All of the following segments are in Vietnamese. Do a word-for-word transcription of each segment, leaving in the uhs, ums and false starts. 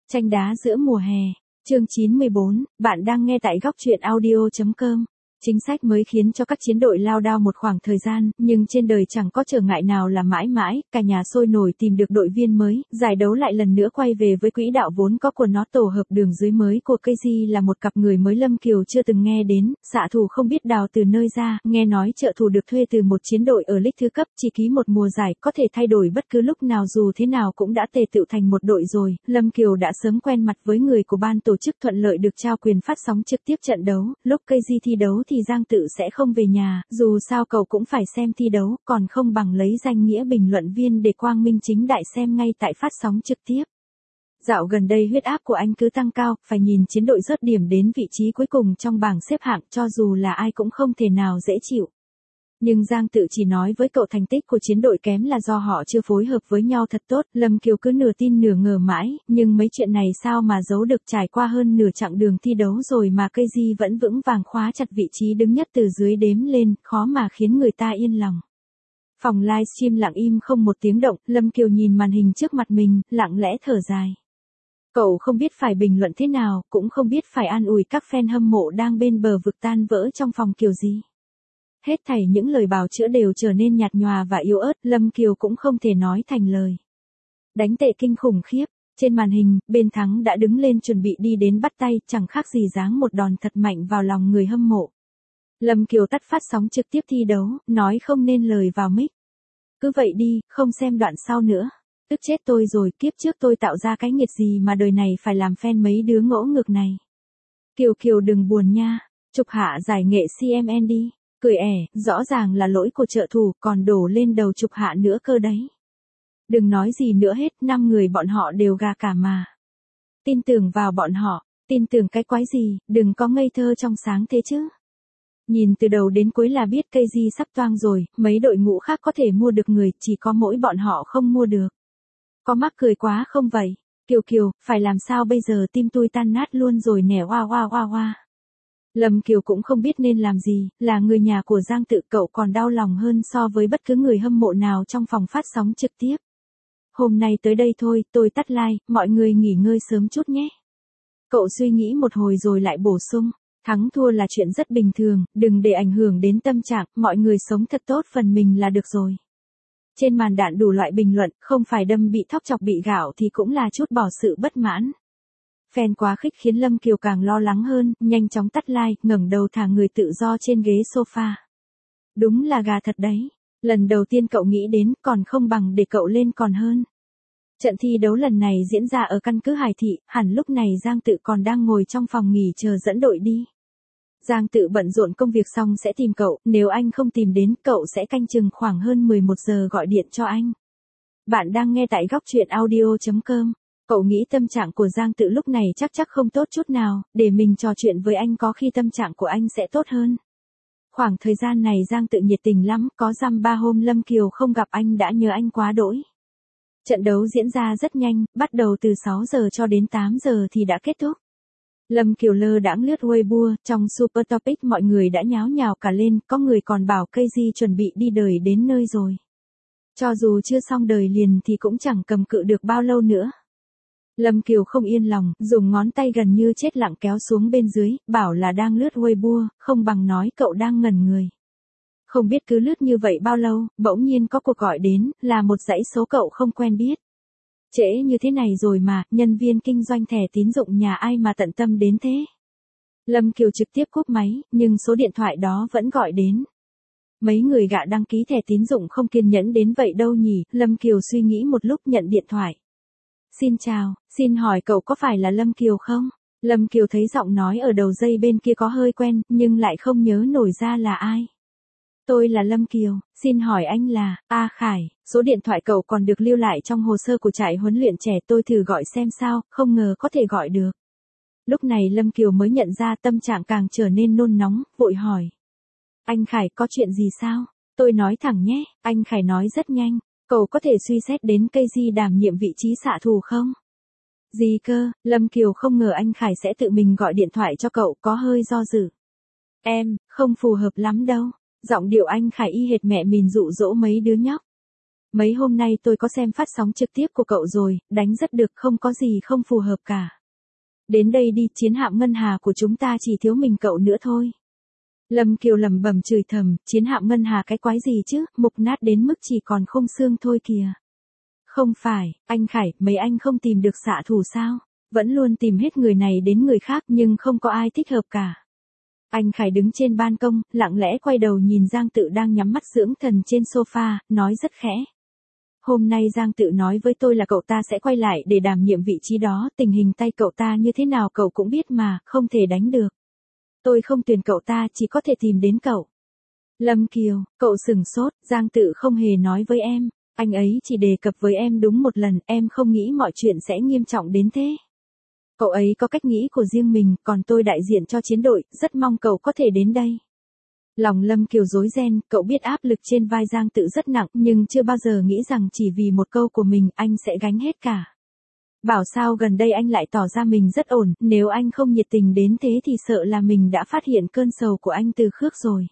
Tranh đá giữa mùa hè, chương chín mươi bốn, bạn đang nghe tại góc truyện audio.com. Chính sách mới khiến cho các chiến đội lao đao một khoảng thời gian, nhưng trên đời chẳng có trở ngại nào là mãi mãi, cả nhà sôi nổi tìm được đội viên mới, giải đấu lại lần nữa quay về với quỹ đạo vốn có của nó. Tổ hợp đường dưới mới của Casey là một cặp người mới Lâm Kiều chưa từng nghe đến, xạ thủ không biết đào từ nơi ra, nghe nói trợ thủ được thuê từ một chiến đội ở league thứ cấp, chỉ ký một mùa giải, có thể thay đổi bất cứ lúc nào, dù thế nào cũng đã tề tựu thành một đội rồi. Lâm Kiều đã sớm quen mặt với người của ban tổ chức, thuận lợi được trao quyền phát sóng trực tiếp trận đấu. Lúc Casey thi đấu thì Giang Tự sẽ không về nhà, dù sao cậu cũng phải xem thi đấu, còn không bằng lấy danh nghĩa bình luận viên để quang minh chính đại xem ngay tại phát sóng trực tiếp. Dạo gần đây huyết áp của anh cứ tăng cao, phải nhìn chiến đội rớt điểm đến vị trí cuối cùng trong bảng xếp hạng, cho dù là ai cũng không thể nào dễ chịu. Nhưng Giang Tự chỉ nói với cậu thành tích của chiến đội kém là do họ chưa phối hợp với nhau thật tốt. Lâm Kiều cứ nửa tin nửa ngờ mãi, nhưng mấy chuyện này sao mà giấu được, trải qua hơn nửa chặng đường thi đấu rồi mà Casey vẫn vững vàng khóa chặt vị trí đứng nhất từ dưới đếm lên, khó mà khiến người ta yên lòng. Phòng livestream lặng im không một tiếng động, Lâm Kiều nhìn màn hình trước mặt mình, lặng lẽ thở dài. Cậu không biết phải bình luận thế nào, cũng không biết phải an ủi các fan hâm mộ đang bên bờ vực tan vỡ trong phòng kiểu gì. Hết thảy những lời bào chữa đều trở nên nhạt nhòa và yếu ớt, Lâm Kiều cũng không thể nói thành lời. Đánh tệ kinh khủng khiếp, trên màn hình, bên thắng đã đứng lên chuẩn bị đi đến bắt tay, chẳng khác gì giáng một đòn thật mạnh vào lòng người hâm mộ. Lâm Kiều tắt phát sóng trực tiếp thi đấu, nói không nên lời vào mic. Cứ vậy đi, không xem đoạn sau nữa. Tức chết tôi rồi, kiếp trước tôi tạo ra cái nghiệt gì mà đời này phải làm fan mấy đứa ngỗ ngược này. Kiều Kiều đừng buồn nha, chụp hạ giải nghệ xê em en đi. Cười ẻ, rõ ràng là lỗi của trợ thủ, còn đổ lên đầu chụp hạ nữa cơ đấy. Đừng nói gì nữa hết, năm người bọn họ đều gà cả mà. Tin tưởng vào bọn họ, tin tưởng cái quái gì, đừng có ngây thơ trong sáng thế chứ. Nhìn từ đầu đến cuối là biết Casey sắp toang rồi, mấy đội ngũ khác có thể mua được người, chỉ có mỗi bọn họ không mua được. Có mắc cười quá không vậy? Kiều Kiều, phải làm sao bây giờ, tim tôi tan nát luôn rồi nè, oa oa oa oa. Lâm Kiều cũng không biết nên làm gì, là người nhà của Giang Tự, cậu còn đau lòng hơn so với bất cứ người hâm mộ nào trong phòng phát sóng trực tiếp. Hôm nay tới đây thôi, tôi tắt like, mọi người nghỉ ngơi sớm chút nhé. Cậu suy nghĩ một hồi rồi lại bổ sung, thắng thua là chuyện rất bình thường, đừng để ảnh hưởng đến tâm trạng, mọi người sống thật tốt phần mình là được rồi. Trên màn đạn đủ loại bình luận, không phải đâm bị thóc chọc bị gạo thì cũng là chút bỏ sự bất mãn. Fan quá khích khiến Lâm Kiều càng lo lắng hơn, nhanh chóng tắt like, ngẩng đầu thả người tự do trên ghế sofa. Đúng là gà thật đấy. Lần đầu tiên cậu nghĩ đến, còn không bằng để cậu lên còn hơn. Trận thi đấu lần này diễn ra ở căn cứ Hải Thị, hẳn lúc này Giang Tự còn đang ngồi trong phòng nghỉ chờ dẫn đội đi. Giang Tự bận rộn công việc xong sẽ tìm cậu, nếu anh không tìm đến, cậu sẽ canh chừng khoảng hơn mười một giờ gọi điện cho anh. Bạn đang nghe tại góc truyện audio.com. Cậu nghĩ tâm trạng của Giang Tự lúc này chắc chắc không tốt chút nào, để mình trò chuyện với anh có khi tâm trạng của anh sẽ tốt hơn. Khoảng thời gian này Giang Tự nhiệt tình lắm, có dăm ba hôm Lâm Kiều không gặp anh đã nhớ anh quá đỗi. Trận đấu diễn ra rất nhanh, bắt đầu từ sáu giờ cho đến tám giờ thì đã kết thúc. Lâm Kiều lơ đãng lướt Weibo, trong Super Topic mọi người đã nháo nhào cả lên, có người còn bảo Casey chuẩn bị đi đời đến nơi rồi. Cho dù chưa xong đời liền thì cũng chẳng cầm cự được bao lâu nữa. Lâm Kiều không yên lòng, dùng ngón tay gần như chết lặng kéo xuống bên dưới, bảo là đang lướt Weibo, không bằng nói cậu đang ngẩn người. Không biết cứ lướt như vậy bao lâu, bỗng nhiên có cuộc gọi đến, là một dãy số cậu không quen biết. Trễ như thế này rồi mà, nhân viên kinh doanh thẻ tín dụng nhà ai mà tận tâm đến thế. Lâm Kiều trực tiếp cúp máy, nhưng số điện thoại đó vẫn gọi đến. Mấy người gạ đăng ký thẻ tín dụng không kiên nhẫn đến vậy đâu nhỉ, Lâm Kiều suy nghĩ một lúc nhận điện thoại. Xin chào, xin hỏi cậu có phải là Lâm Kiều không? Lâm Kiều thấy giọng nói ở đầu dây bên kia có hơi quen, nhưng lại không nhớ nổi ra là ai. Tôi là Lâm Kiều, xin hỏi anh là, A Khải, số điện thoại cậu còn được lưu lại trong hồ sơ của trại huấn luyện trẻ, tôi thử gọi xem sao, không ngờ có thể gọi được. Lúc này Lâm Kiều mới nhận ra tâm trạng càng trở nên nôn nóng, vội hỏi. Anh Khải có chuyện gì sao? Tôi nói thẳng nhé, anh Khải nói rất nhanh. Cậu có thể suy xét đến Casey đảm nhiệm vị trí xạ thủ không? Gì cơ, Lâm Kiều không ngờ anh Khải sẽ tự mình gọi điện thoại cho cậu, có hơi do dự. Em, không phù hợp lắm đâu. Giọng điệu anh Khải y hệt mẹ mình dụ dỗ mấy đứa nhóc. Mấy hôm nay tôi có xem phát sóng trực tiếp của cậu rồi, đánh rất được, không có gì không phù hợp cả. Đến đây đi, chiến hạm ngân hà của chúng ta chỉ thiếu mình cậu nữa thôi. Lâm Kiều lẩm bẩm chửi thầm, chiến hạm ngân hà cái quái gì chứ, mục nát đến mức chỉ còn khung xương thôi kìa. Không phải, anh Khải, mấy anh không tìm được xạ thủ sao? Vẫn luôn tìm hết người này đến người khác nhưng không có ai thích hợp cả. Anh Khải đứng trên ban công, lặng lẽ quay đầu nhìn Giang Tự đang nhắm mắt dưỡng thần trên sofa, nói rất khẽ. Hôm nay Giang Tự nói với tôi là cậu ta sẽ quay lại để đảm nhiệm vị trí đó, tình hình tay cậu ta như thế nào cậu cũng biết mà, không thể đánh được. Tôi không tuyển cậu ta, chỉ có thể tìm đến cậu. Lâm Kiều, cậu sừng sốt, Giang Tự không hề nói với em, anh ấy chỉ đề cập với em đúng một lần, em không nghĩ mọi chuyện sẽ nghiêm trọng đến thế. Cậu ấy có cách nghĩ của riêng mình, còn tôi đại diện cho chiến đội, rất mong cậu có thể đến đây. Lòng Lâm Kiều rối ren, cậu biết áp lực trên vai Giang Tự rất nặng, nhưng chưa bao giờ nghĩ rằng chỉ vì một câu của mình anh sẽ gánh hết cả. Bảo sao gần đây anh lại tỏ ra mình rất ổn, nếu anh không nhiệt tình đến thế thì sợ là mình đã phát hiện cơn sầu của anh từ trước rồi.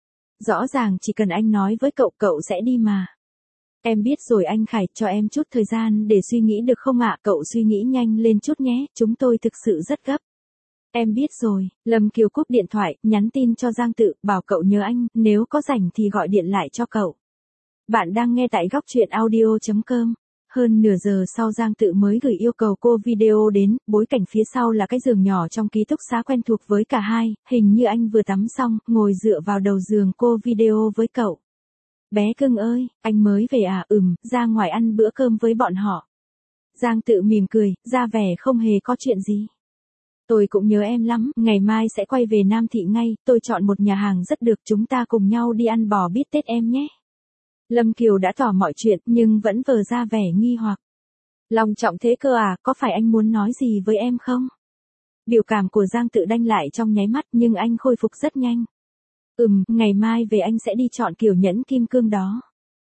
Rõ ràng chỉ cần anh nói với cậu, cậu sẽ đi mà. Em biết rồi anh Khải, cho em chút thời gian để suy nghĩ được không ạ? Cậu suy nghĩ nhanh lên chút nhé, chúng tôi thực sự rất gấp. Em biết rồi, Lâm Kiều cúp điện thoại, nhắn tin cho Giang Tự, bảo cậu nhớ anh, nếu có rảnh thì gọi điện lại cho cậu. Bạn đang nghe tại góc truyện audio chấm com. Hơn nửa giờ sau Giang Tự mới gửi yêu cầu cô video đến, bối cảnh phía sau là cái giường nhỏ trong ký túc xá quen thuộc với cả hai, hình như anh vừa tắm xong, ngồi dựa vào đầu giường cô video với cậu. Bé cưng ơi, anh mới về à? Ừm, ra ngoài ăn bữa cơm với bọn họ. Giang Tự mỉm cười, ra vẻ không hề có chuyện gì. Tôi cũng nhớ em lắm, ngày mai sẽ quay về Nam Thị ngay, tôi chọn một nhà hàng rất được, chúng ta cùng nhau đi ăn bò bít tết em nhé. Lâm Kiều đã tỏ mọi chuyện, nhưng vẫn vờ ra vẻ nghi hoặc. Long trọng thế cơ à, có phải anh muốn nói gì với em không? Biểu cảm của Giang Tự đanh lại trong nháy mắt, nhưng anh khôi phục rất nhanh. Ừm, ngày mai về anh sẽ đi chọn kiểu nhẫn kim cương đó.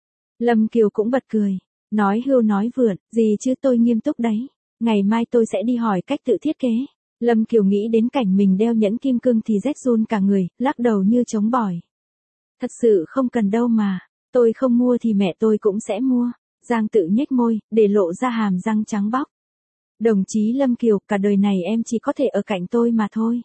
Lâm Kiều cũng bật cười. Nói hưu nói vượn, gì chứ, tôi nghiêm túc đấy. Ngày mai tôi sẽ đi hỏi cách tự thiết kế. Lâm Kiều nghĩ đến cảnh mình đeo nhẫn kim cương thì rét run cả người, lắc đầu như trống bỏi. Thật sự không cần đâu mà, tôi không mua thì mẹ tôi cũng sẽ mua. Giang Tự nhếch môi, để lộ ra hàm răng trắng bóc. Đồng chí Lâm Kiều, cả đời này em chỉ có thể ở cạnh tôi mà thôi.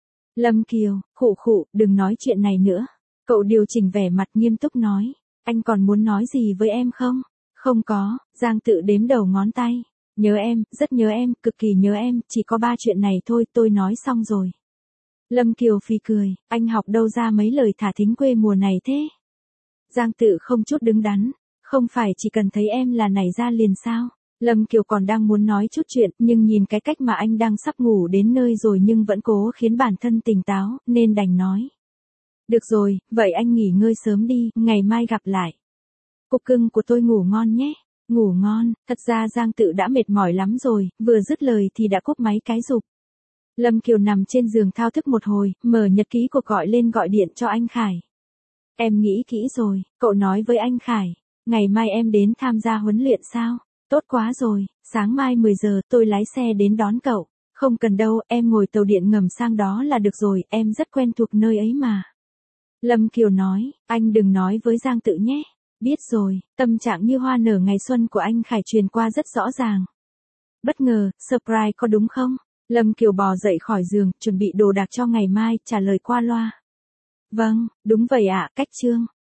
Lâm Kiều, khụ khụ, đừng nói chuyện này nữa. Cậu điều chỉnh vẻ mặt nghiêm túc nói. Anh còn muốn nói gì với em không? Không có, Giang Tự đếm đầu ngón tay. Nhớ em, rất nhớ em, cực kỳ nhớ em, chỉ có ba chuyện này thôi, tôi nói xong rồi. Lâm Kiều phì cười, anh học đâu ra mấy lời thả thính quê mùa này thế? Giang Tự không chút đứng đắn, không phải chỉ cần thấy em là nảy ra liền sao? Lâm Kiều còn đang muốn nói chút chuyện, nhưng nhìn cái cách mà anh đang sắp ngủ đến nơi rồi nhưng vẫn cố khiến bản thân tỉnh táo, nên đành nói. Được rồi, vậy anh nghỉ ngơi sớm đi, ngày mai gặp lại. Cục cưng của tôi ngủ ngon nhé. Ngủ ngon, thật ra Giang Tự đã mệt mỏi lắm rồi, vừa dứt lời thì đã cúp máy cái rụp. Lâm Kiều nằm trên giường thao thức một hồi, mở nhật ký cuộc gọi lên gọi điện cho anh Khải. Em nghĩ kỹ rồi, cậu nói với anh Khải, ngày mai em đến tham gia huấn luyện sao? Tốt quá rồi, sáng mai mười giờ tôi lái xe đến đón cậu. Không cần đâu, em ngồi tàu điện ngầm sang đó là được rồi, em rất quen thuộc nơi ấy mà. Lâm Kiều nói, anh đừng nói với Giang Tự nhé. Biết rồi, tâm trạng như hoa nở ngày xuân của anh Khải truyền qua rất rõ ràng. Bất ngờ, surprise có đúng không? Lâm Kiều bò dậy khỏi giường, chuẩn bị đồ đạc cho ngày mai, trả lời qua loa. Vâng, đúng vậy ạ, cách chương.